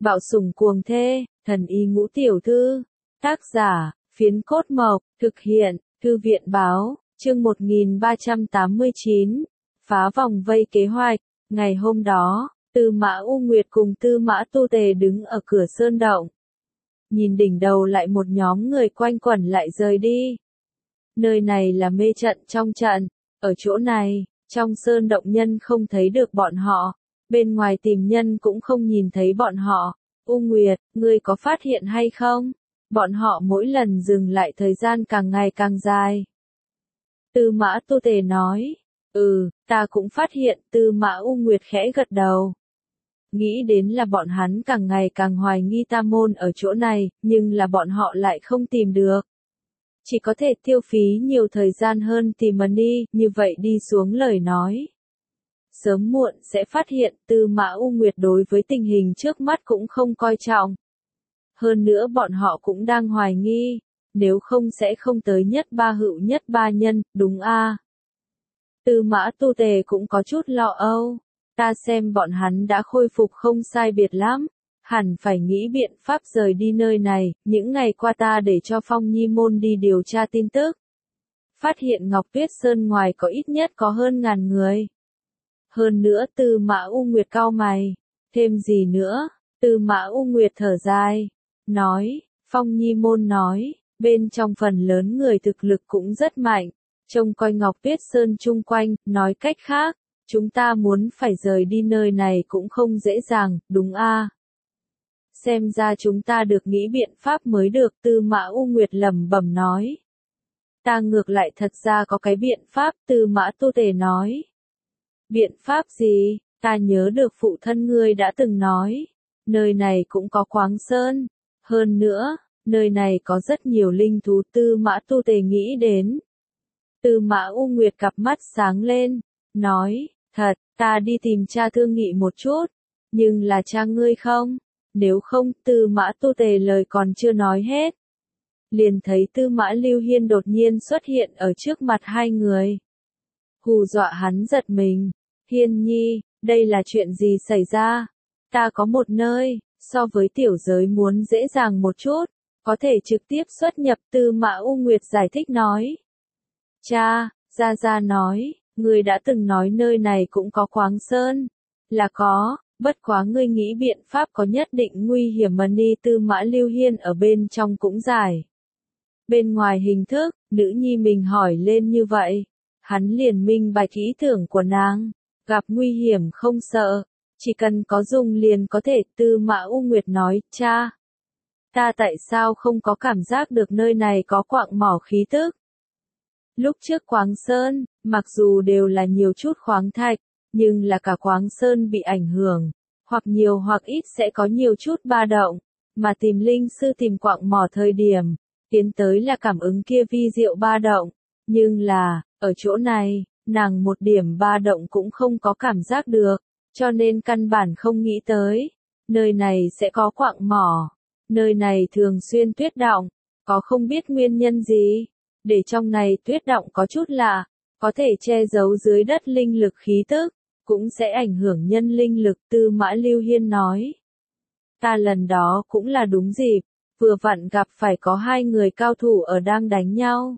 Bạo sủng cuồng thê, thần y ngũ tiểu thư. Tác giả, Phiến Cốt Mộc, thực hiện, Thư viện báo, chương 1389. Phá vòng vây kế hoạch. Ngày hôm đó, Tư Mã U Nguyệt cùng Tư Mã Tu Tề đứng ở cửa sơn động. Nhìn đỉnh đầu lại một nhóm người quanh quẩn lại rời đi. Nơi này là mê trận trong trận, ở chỗ này, trong sơn động nhân không thấy được bọn họ, bên ngoài tìm nhân cũng không nhìn thấy bọn họ. U Nguyệt, ngươi có phát hiện hay không? Bọn họ mỗi lần dừng lại thời gian càng ngày càng dài. Tư Mã Tu Tề nói, ta cũng phát hiện. Tư Mã U Nguyệt khẽ gật đầu. Nghĩ đến là bọn hắn càng ngày càng hoài nghi Ta Môn ở chỗ này, nhưng là bọn họ lại không tìm được. Chỉ có thể tiêu phí nhiều thời gian hơn tìm đi, như vậy đi xuống lời nói. Sớm muộn sẽ phát hiện. Tư Mã U Nguyệt đối với tình hình trước mắt cũng không coi trọng. Hơn nữa bọn họ cũng đang hoài nghi, nếu không sẽ không tới nhất ba hữu nhất ba nhân, đúng a? Tư Mã Tu Tề cũng có chút lo âu. Ta xem bọn hắn đã khôi phục không sai biệt lắm, hẳn phải nghĩ biện pháp rời đi nơi này. Những ngày qua ta để cho Phong Nhi Môn đi điều tra tin tức. Phát hiện Ngọc Tuyết Sơn ngoài có ít nhất có hơn 1000 người. Hơn nữa Tư Mã U Nguyệt cau mày. Thêm gì nữa? Tư Mã U Nguyệt thở dài. Nói, Phong Nhi Môn nói, bên trong phần lớn người thực lực cũng rất mạnh. Trông coi Ngọc Tuyết Sơn chung quanh, nói cách khác, chúng ta muốn phải rời đi nơi này cũng không dễ dàng, đúng a? Xem ra chúng ta được nghĩ biện pháp mới được. Tư Mã U Nguyệt lẩm bẩm nói. Ta ngược lại thật ra có cái biện pháp. Tư Mã Tu Tề nói. Biện pháp gì? Ta nhớ được phụ thân ngươi đã từng nói, nơi này cũng có khoáng sơn. Hơn nữa, nơi này có rất nhiều linh thú. Tư Mã Tu Tề nghĩ đến. Tư Mã U Nguyệt cặp mắt sáng lên, nói, thật, ta đi tìm cha thương nghị một chút, nhưng là cha ngươi không? Nếu không. Tư Mã Tu Tề lời còn chưa nói hết, liền thấy Tư Mã Lưu Hiên đột nhiên xuất hiện ở trước mặt hai người. Hù dọa hắn giật mình. Hiên nhi, đây là chuyện gì xảy ra? Ta có một nơi, so với tiểu giới muốn dễ dàng một chút, có thể trực tiếp xuất nhập. Tư Mã U Nguyệt giải thích nói. Cha, Gia Gia nói, ngươi đã từng nói nơi này cũng có khoáng sơn. Là có, bất quá ngươi nghĩ biện pháp có nhất định nguy hiểm đi. Tư Mã Lưu Hiên ở bên trong cũng giải. Bên ngoài hình thức, nữ nhi mình hỏi lên như vậy, hắn liền minh bạch ý tưởng của nàng. Gặp nguy hiểm không sợ, chỉ cần có dùng liền có thể. Tư Mã U Nguyệt nói, cha, ta tại sao không có cảm giác được nơi này có quặng mỏ khí tức? Lúc trước khoáng sơn, mặc dù đều là nhiều chút khoáng thạch, nhưng là cả khoáng sơn bị ảnh hưởng, hoặc nhiều hoặc ít sẽ có nhiều chút ba động, mà tìm linh sư tìm quặng mỏ thời điểm, tiến tới là cảm ứng kia vi diệu ba động, nhưng là, ở chỗ này, nàng một điểm ba động cũng không có cảm giác được, cho nên căn bản không nghĩ tới, nơi này sẽ có quặng mỏ, nơi này thường xuyên tuyết động, có không biết nguyên nhân gì. Để trong này tuyết động có chút lạ, có thể che giấu dưới đất linh lực khí tức, cũng sẽ ảnh hưởng nhân linh lực. Tư Mã Lưu Hiên nói. Ta lần đó cũng là đúng dịp, vừa vặn gặp phải có hai người cao thủ ở đang đánh nhau.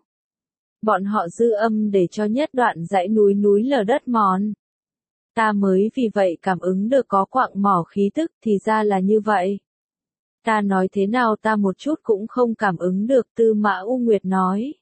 Bọn họ dư âm để cho nhất đoạn dãy núi lở đất mòn. Ta mới vì vậy cảm ứng được có quặng mỏ khí tức. Thì ra là như vậy. Ta nói thế nào ta một chút cũng không cảm ứng được. Tư Mã U Nguyệt nói.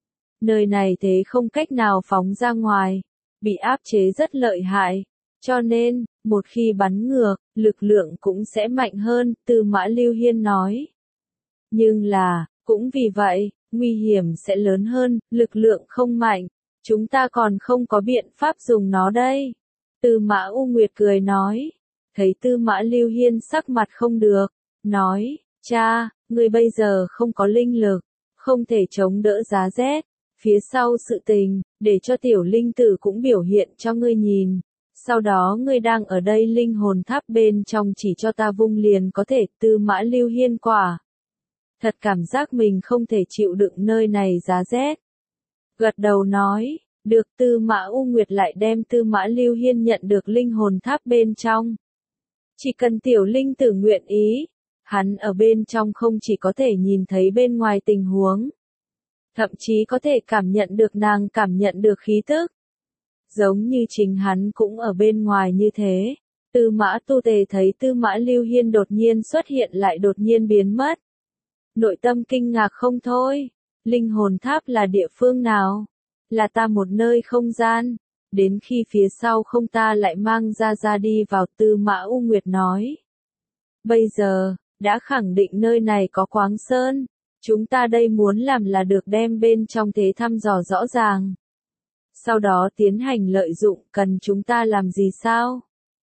Nơi này thế không cách nào phóng ra ngoài, bị áp chế rất lợi hại, cho nên, một khi bắn ngược, lực lượng cũng sẽ mạnh hơn. Tư Mã Lưu Hiên nói. Nhưng là, cũng vì vậy, nguy hiểm sẽ lớn hơn, lực lượng không mạnh, chúng ta còn không có biện pháp dùng nó đây. Tư Mã U Nguyệt cười nói. Thấy Tư Mã Lưu Hiên sắc mặt không được, nói, cha, ngươi bây giờ không có linh lực, không thể chống đỡ giá rét. Phía sau sự tình, để cho tiểu linh tử cũng biểu hiện cho ngươi nhìn. Sau đó ngươi đang ở đây linh hồn tháp bên trong chỉ cho ta vung liền có thể. Tư Mã Lưu Hiên quả thật cảm giác mình không thể chịu đựng nơi này giá rét. Gật đầu nói, được. Tư Mã U Nguyệt lại đem Tư Mã Lưu Hiên nhận được linh hồn tháp bên trong. Chỉ cần tiểu linh tử nguyện ý, hắn ở bên trong không chỉ có thể nhìn thấy bên ngoài tình huống, thậm chí có thể cảm nhận được nàng cảm nhận được khí tức. Giống như chính hắn cũng ở bên ngoài như thế. Tư Mã Tu Tề thấy Tư Mã Lưu Hiên đột nhiên xuất hiện lại đột nhiên biến mất. Nội tâm kinh ngạc không thôi. Linh hồn tháp là địa phương nào? Là ta một nơi không gian. Đến khi phía sau không ta lại mang ra đi vào, Tư Mã U Nguyệt nói. Bây giờ, đã khẳng định nơi này có Quáng Sơn. Chúng ta đây muốn làm là được đem bên trong thế thăm dò rõ ràng. Sau đó tiến hành lợi dụng, cần chúng ta làm gì sao?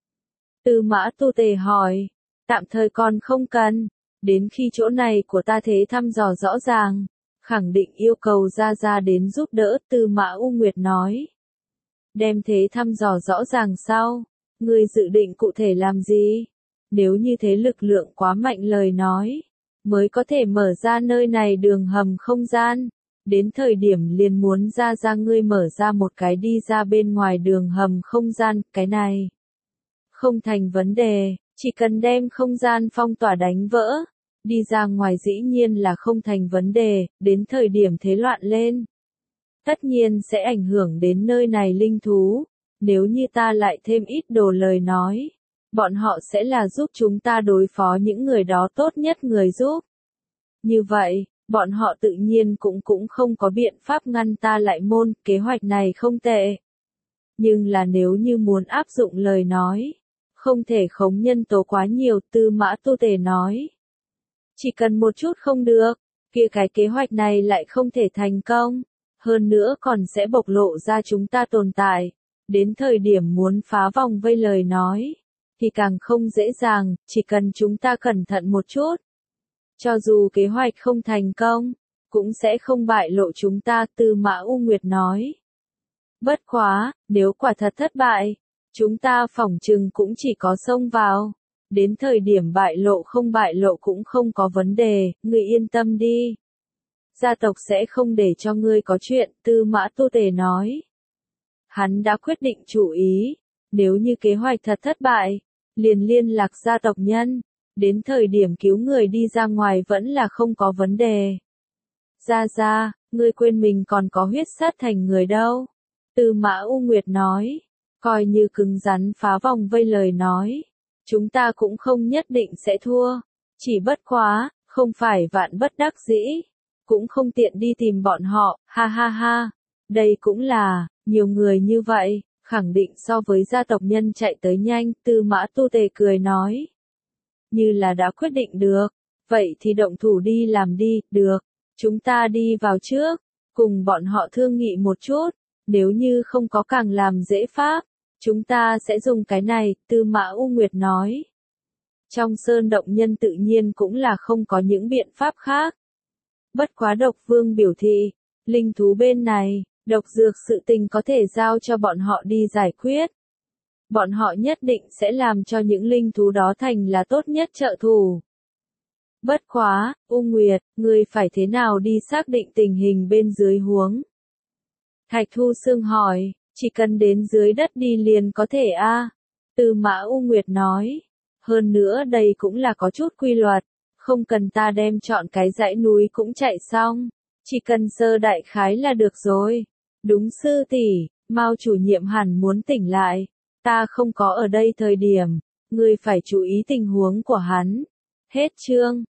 Tư Mã Tu Tề hỏi. Tạm thời còn không cần. Đến khi chỗ này của ta thế thăm dò rõ ràng, khẳng định yêu cầu ra đến giúp đỡ, Tư Mã U Nguyệt nói. Đem thế thăm dò rõ ràng sau, ngươi dự định cụ thể làm gì? Nếu như thế lực lượng quá mạnh lời nói, mới có thể mở ra nơi này đường hầm không gian. Đến thời điểm liền muốn ra ngươi mở ra một cái đi ra bên ngoài đường hầm không gian, cái này không thành vấn đề, chỉ cần đem không gian phong tỏa đánh vỡ, đi ra ngoài dĩ nhiên là không thành vấn đề, đến thời điểm thế loạn lên. Tất nhiên sẽ ảnh hưởng đến nơi này linh thú, nếu như ta lại thêm ít đồ lời nói, bọn họ sẽ là giúp chúng ta đối phó những người đó tốt nhất người giúp. Như vậy, bọn họ tự nhiên cũng không có biện pháp ngăn ta lại môn, kế hoạch này không tệ. Nhưng là nếu như muốn áp dụng lời nói, không thể khống nhân tố quá nhiều, Tư Mã Tu Tề nói. Chỉ cần một chút không được, kia cái kế hoạch này lại không thể thành công, hơn nữa còn sẽ bộc lộ ra chúng ta tồn tại. Đến thời điểm muốn phá vòng vây lời nói, thì càng không dễ dàng, chỉ cần chúng ta cẩn thận một chút. Cho dù kế hoạch không thành công, cũng sẽ không bại lộ chúng ta, Tư Mã U Nguyệt nói. Bất quá, nếu quả thật thất bại, chúng ta phỏng chừng cũng chỉ có xông vào. Đến thời điểm bại lộ không bại lộ cũng không có vấn đề, ngươi yên tâm đi. Gia tộc sẽ không để cho ngươi có chuyện, Tư Mã Tu Tề nói. Hắn đã quyết định chủ ý, nếu như kế hoạch thật thất bại, liền liên lạc gia tộc nhân. Đến thời điểm cứu người đi ra ngoài vẫn là không có vấn đề. Ra, ngươi quên mình còn có huyết sát thành người đâu. Tư Mã U Nguyệt nói, coi như cứng rắn phá vòng vây lời nói. Chúng ta cũng không nhất định sẽ thua. Chỉ bất quá, không phải vạn bất đắc dĩ. Cũng không tiện đi tìm bọn họ, ha ha ha. Đây cũng là, nhiều người như vậy, khẳng định so với gia tộc nhân chạy tới nhanh, Tư Mã Tu Tề cười nói. Như là đã quyết định được, vậy thì động thủ đi làm đi, được. Chúng ta đi vào trước, cùng bọn họ thương nghị một chút, nếu như không có càng làm dễ pháp, chúng ta sẽ dùng cái này, Tư Mã U Nguyệt nói. Trong sơn động nhân tự nhiên cũng là không có những biện pháp khác. Bất quá Độc Vương biểu thị, linh thú bên này, độc dược sự tình có thể giao cho bọn họ đi giải quyết. Bọn họ nhất định sẽ làm cho những linh thú đó thành là tốt nhất trợ thủ. Bất quá, U Nguyệt, ngươi phải thế nào đi xác định tình hình bên dưới huống? Thạch Thu Sương hỏi, chỉ cần đến dưới đất đi liền có thể a. Tư Mã U Nguyệt nói, hơn nữa đây cũng là có chút quy luật, không cần ta đem chọn cái dãy núi cũng chạy xong, chỉ cần sơ đại khái là được rồi. Đúng sư tỷ, Mao chủ nhiệm hẳn muốn tỉnh lại, ta không có ở đây thời điểm, ngươi phải chú ý tình huống của hắn. Hết chương.